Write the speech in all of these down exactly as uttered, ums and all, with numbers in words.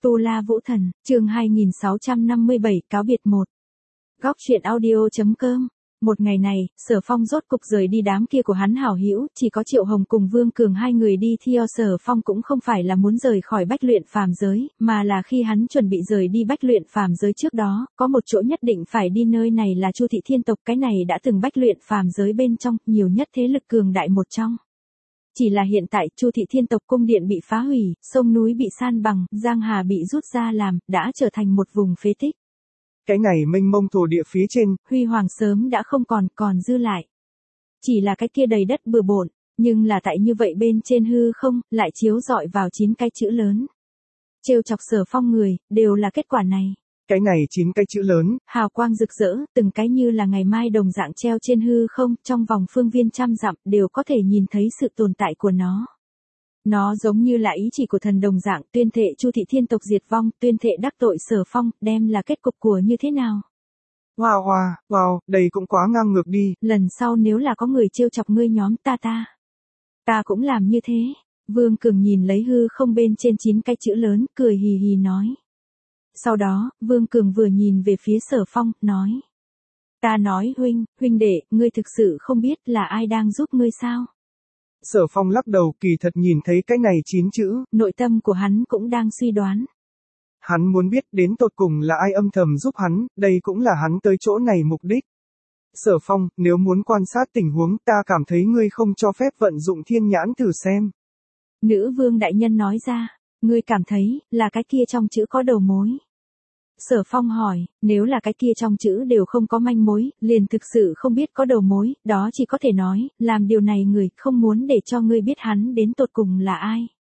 Tu La Vũ Thần, chương hai nghìn sáu trăm năm mươi bảy, cáo biệt một. Góc truyện audio.com. Một ngày này, Sở Phong rốt cục rời đi đám kia của hắn hảo hữu, chỉ có Triệu Hồng cùng Vương Cường hai người đi theo. Sở Phong cũng không phải là muốn rời khỏi Bách Luyện Phàm Giới, mà là khi hắn chuẩn bị rời đi Bách Luyện Phàm Giới trước đó, có một chỗ nhất định phải đi, nơi này là Chu Thị Thiên tộc, cái này đã từng Bách Luyện Phàm Giới bên trong nhiều nhất thế lực cường đại một trong. Chỉ là hiện tại Chu Thị Thiên tộc cung điện bị phá hủy, sông núi bị san bằng, giang hà bị rút ra làm, đã trở thành một vùng phế tích. Cái này mênh mông thổ địa phía trên, huy hoàng sớm đã không còn, còn dư lại. Chỉ là cái kia đầy đất bừa bộn, nhưng là tại như vậy bên trên hư không, lại chiếu rọi vào chín cái chữ lớn. Trêu chọc Sở Phong người, đều là kết quả này. Cái này chín cái chữ lớn, hào quang rực rỡ, từng cái như là ngày mai đồng dạng treo trên hư không, trong vòng phương viên trăm dặm đều có thể nhìn thấy sự tồn tại của nó. Nó giống như là ý chỉ của thần đồng dạng, tuyên thệ Chu Thị Thiên tộc diệt vong, tuyên thệ đắc tội Sở Phong, đem là kết cục của như thế nào. Wow wow, wow, đây cũng quá ngang ngược đi. Lần sau nếu là có người trêu chọc ngươi nhóm ta ta, ta cũng làm như thế. Vương Cường nhìn lấy hư không bên trên chín cái chữ lớn, cười hì hì nói. Sau đó, Vương Cường vừa nhìn về phía Sở Phong, nói. Ta nói huynh, huynh đệ, ngươi thực sự không biết là ai đang giúp ngươi sao? Sở Phong lắc đầu, kỳ thật nhìn thấy cái này chín chữ, nội tâm của hắn cũng đang suy đoán. Hắn muốn biết đến tột cùng là ai âm thầm giúp hắn, đây cũng là hắn tới chỗ này mục đích. Sở Phong, nếu muốn quan sát tình huống, ta cảm thấy ngươi không cho phép vận dụng thiên nhãn thử xem. Nữ vương đại nhân nói ra, ngươi cảm thấy, là cái kia trong chữ có đầu mối. Sở Phong hỏi, nếu là cái kia trong chữ đều không có manh mối, liền thực sự không biết có đầu mối, đó chỉ có thể nói, làm điều này người không muốn để cho ngươi biết hắn đến tột cùng là ai.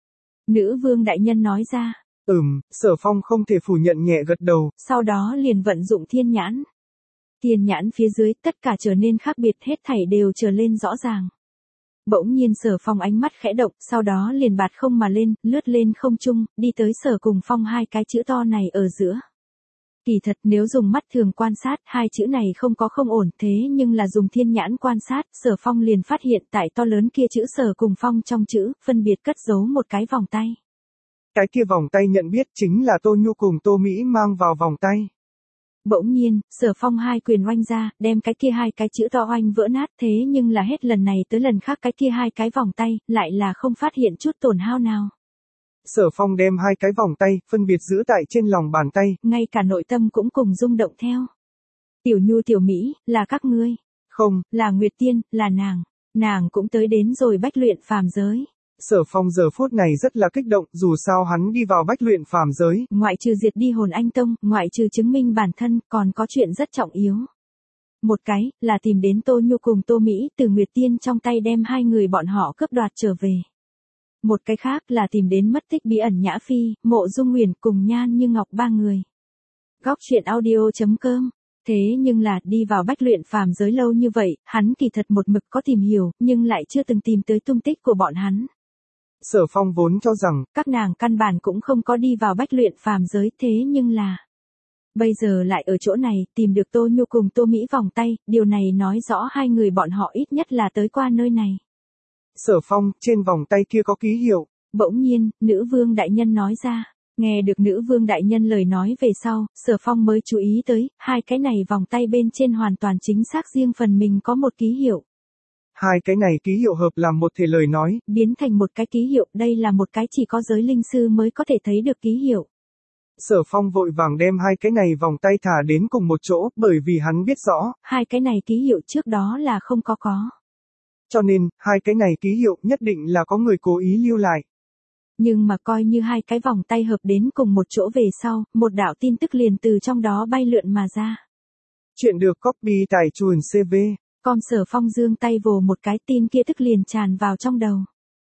Nữ vương đại nhân nói ra. Ừm, Sở Phong không thể phủ nhận, nhẹ gật đầu. Sau đó liền vận dụng thiên nhãn. Thiên nhãn phía dưới tất cả trở nên khác biệt, hết thảy đều trở lên rõ ràng. Bỗng nhiên Sở Phong ánh mắt khẽ động, sau đó liền bạt không mà lên, lướt lên không trung, đi tới Sở cùng Phong hai cái chữ to này ở giữa. Kỳ thật nếu dùng mắt thường quan sát, hai chữ này không có không ổn, thế nhưng là dùng thiên nhãn quan sát, Sở Phong liền phát hiện tại to lớn kia chữ Sở cùng Phong trong chữ, phân biệt cất giấu một cái vòng tay. Cái kia vòng tay nhận biết chính là Tô Nhu cùng Tô Mỹ mang vào vòng tay. Bỗng nhiên, Sở Phong hai quyền oanh ra, đem cái kia hai cái chữ to oanh vỡ nát, thế nhưng là hết lần này tới lần khác cái kia hai cái vòng tay, lại là không phát hiện chút tổn hao nào. Sở Phong đem hai cái vòng tay, phân biệt giữ tại trên lòng bàn tay. Ngay cả nội tâm cũng cùng rung động theo. Tiểu Nhu Tiểu Mỹ, là các ngươi. Không, là Nguyệt Tiên, là nàng. Nàng cũng tới đến rồi Bách Luyện Phàm Giới. Sở Phong giờ phút này rất là kích động, dù sao hắn đi vào Bách Luyện Phàm Giới. Ngoại trừ diệt đi Hồn Anh Tông, ngoại trừ chứng minh bản thân, còn có chuyện rất trọng yếu. Một cái, là tìm đến Tô Nhu cùng Tô Mỹ, từ Nguyệt Tiên trong tay đem hai người bọn họ cướp đoạt trở về. Một cái khác là tìm đến mất tích bí ẩn Nhã Phi, Mộ Dung Nguyền cùng Nhan Như Ngọc ba người. Góc truyện audio.com. Thế nhưng là, đi vào Bách Luyện Phàm Giới lâu như vậy, hắn kỳ thật một mực có tìm hiểu, nhưng lại chưa từng tìm tới tung tích của bọn hắn. Sở Phong vốn cho rằng, các nàng căn bản cũng không có đi vào Bách Luyện Phàm Giới, thế nhưng là, bây giờ lại ở chỗ này, tìm được Tô Nhu cùng Tô Mỹ vòng tay, điều này nói rõ hai người bọn họ ít nhất là tới qua nơi này. Sở Phong, trên vòng tay kia có ký hiệu. Bỗng nhiên, nữ vương đại nhân nói ra. Nghe được nữ vương đại nhân lời nói về sau, Sở Phong mới chú ý tới, hai cái này vòng tay bên trên hoàn toàn chính xác riêng phần mình có một ký hiệu. Hai cái này ký hiệu hợp làm một thể lời nói, biến thành một cái ký hiệu, đây là một cái chỉ có giới linh sư mới có thể thấy được ký hiệu. Sở Phong vội vàng đem hai cái này vòng tay thả đến cùng một chỗ, bởi vì hắn biết rõ, hai cái này ký hiệu trước đó là không có có. Cho nên, hai cái này ký hiệu nhất định là có người cố ý lưu lại. Nhưng mà coi như hai cái vòng tay hợp đến cùng một chỗ về sau, một đạo tin tức liền từ trong đó bay lượn mà ra. Chuyện được copy tại chuồn xê vê. Com Sở Phong giương tay vồ một cái, tin kia tức liền tràn vào trong đầu.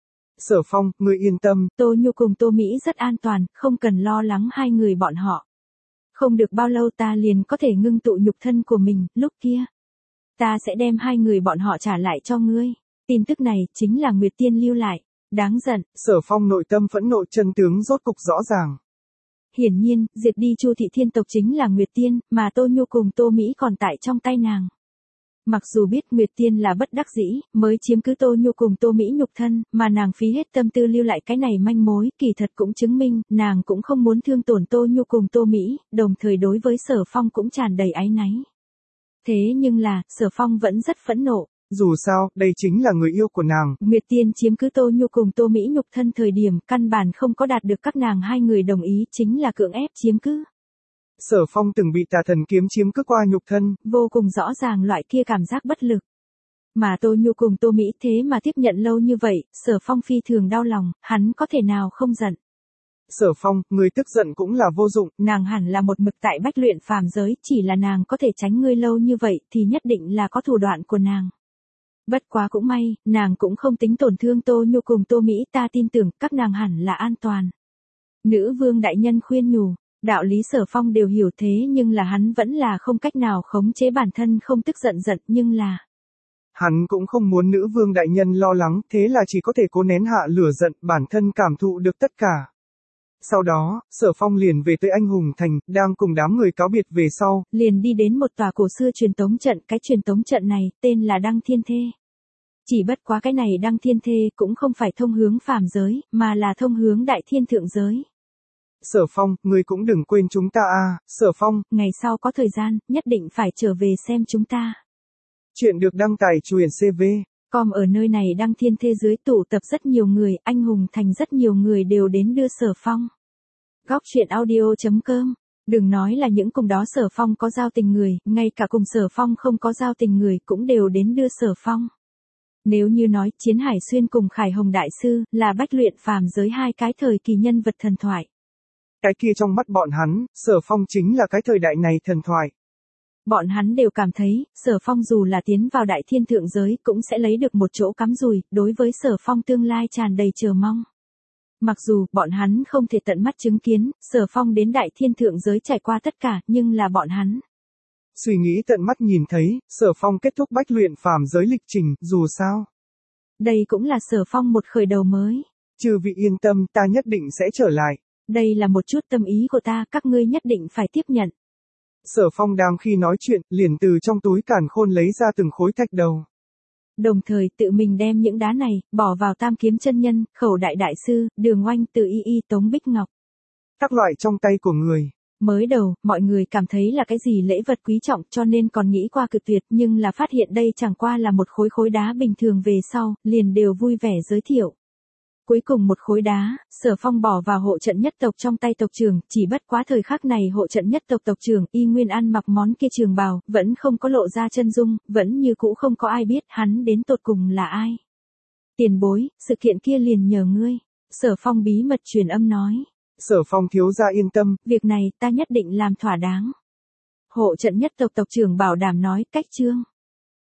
Sở Phong, ngươi yên tâm. Tô Nhu cùng Tô Mỹ rất an toàn, không cần lo lắng hai người bọn họ. Không được bao lâu ta liền có thể ngưng tụ nhục thân của mình, lúc kia. Ta sẽ đem hai người bọn họ trả lại cho ngươi. Tin tức này chính là Nguyệt Tiên lưu lại. Đáng giận. Sở Phong nội tâm phẫn nộ, chân tướng rốt cục rõ ràng. Hiển nhiên, diệt đi Chu Thị Thiên tộc chính là Nguyệt Tiên, mà Tô Nhu cùng Tô Mỹ còn tại trong tay nàng. Mặc dù biết Nguyệt Tiên là bất đắc dĩ, mới chiếm cứ Tô Nhu cùng Tô Mỹ nhục thân, mà nàng phí hết tâm tư lưu lại cái này manh mối, kỳ thật cũng chứng minh, nàng cũng không muốn thương tổn Tô Nhu cùng Tô Mỹ, đồng thời đối với Sở Phong cũng tràn đầy áy náy. Thế nhưng là, Sở Phong vẫn rất phẫn nộ. Dù sao, đây chính là người yêu của nàng. Nguyệt Tiên chiếm cứ Tô Nhu cùng Tô Mỹ nhục thân thời điểm, căn bản không có đạt được các nàng hai người đồng ý, chính là cưỡng ép chiếm cứ. Sở Phong từng bị tà thần kiếm chiếm cứ qua nhục thân. Vô cùng rõ ràng loại kia cảm giác bất lực. Mà Tô Nhu cùng Tô Mỹ thế mà tiếp nhận lâu như vậy, Sở Phong phi thường đau lòng, hắn có thể nào không giận. Sở Phong, người tức giận cũng là vô dụng. Nàng hẳn là một mực tại bách luyện phàm giới, chỉ là nàng có thể tránh ngươi lâu như vậy thì nhất định là có thủ đoạn của nàng. Bất quá cũng may, nàng cũng không tính tổn thương Tô Nhu cùng Tô Mỹ, ta tin tưởng các nàng hẳn là an toàn. Nữ vương đại nhân khuyên nhủ. Đạo lý Sở Phong đều hiểu thế nhưng là hắn vẫn là không cách nào khống chế bản thân không tức giận giận nhưng là. Hắn cũng không muốn nữ vương đại nhân lo lắng, thế là chỉ có thể cố nén hạ lửa giận, bản thân cảm thụ được tất cả. Sau đó, Sở Phong liền về tới Anh Hùng Thành, đang cùng đám người cáo biệt về sau. Liền đi đến một tòa cổ xưa truyền tống trận, cái truyền tống trận này, tên là Đăng Thiên Thê. Chỉ bất quá cái này Đăng Thiên Thê cũng không phải thông hướng phàm giới, mà là thông hướng đại thiên thượng giới. Sở Phong, ngươi cũng đừng quên chúng ta a, Sở Phong. Ngày sau có thời gian, nhất định phải trở về xem chúng ta. Chuyện được đăng tải truyện xê vê. Com ở nơi này Đăng Thiên Thê dưới tụ tập rất nhiều người, Anh Hùng Thành rất nhiều người đều đến đưa Sở Phong. Góc truyện audio chấm com. Đừng nói là những cùng đó Sở Phong có giao tình người, ngay cả cùng Sở Phong không có giao tình người cũng đều đến đưa Sở Phong. Nếu như nói Chiến Hải Xuyên cùng Khải Hồng Đại Sư là bách luyện phàm giới hai cái thời kỳ nhân vật thần thoại. Cái kia trong mắt bọn hắn, Sở Phong chính là cái thời đại này thần thoại. Bọn hắn đều cảm thấy, Sở Phong dù là tiến vào đại thiên thượng giới cũng sẽ lấy được một chỗ cắm rùi, đối với Sở Phong tương lai tràn đầy chờ mong. Mặc dù, bọn hắn không thể tận mắt chứng kiến, Sở Phong đến đại thiên thượng giới trải qua tất cả, nhưng là bọn hắn. Suy nghĩ tận mắt nhìn thấy, Sở Phong kết thúc bách luyện phàm giới lịch trình, dù sao. Đây cũng là Sở Phong một khởi đầu mới. Chư vị yên tâm, ta nhất định sẽ trở lại. Đây là một chút tâm ý của ta, các ngươi nhất định phải tiếp nhận. Sở Phong đang khi nói chuyện, liền từ trong túi càn khôn lấy ra từng khối thạch đầu. Đồng thời tự mình đem những đá này, bỏ vào Tam Kiếm Chân Nhân, Khẩu Đại Đại Sư, Đường Oanh, Từ Y Y, Tống Bích Ngọc. Các loại trong tay của người. Mới đầu, mọi người cảm thấy là cái gì lễ vật quý trọng cho nên còn nghĩ qua cực tuyệt, nhưng là phát hiện đây chẳng qua là một khối khối đá bình thường về sau, liền đều vui vẻ giới thiệu. Cuối cùng một khối đá, Sở Phong bỏ vào hộ trận nhất tộc trong tay tộc trưởng, chỉ bất quá thời khắc này hộ trận nhất tộc tộc trưởng y nguyên ăn mặc món kia trường bào, vẫn không có lộ ra chân dung, vẫn như cũ không có ai biết hắn đến tột cùng là ai. Tiền bối, sự kiện kia liền nhờ ngươi. Sở Phong bí mật truyền âm nói. Sở Phong thiếu gia yên tâm. Việc này ta nhất định làm thỏa đáng. Hộ trận nhất tộc tộc trưởng bảo đảm nói cách chương.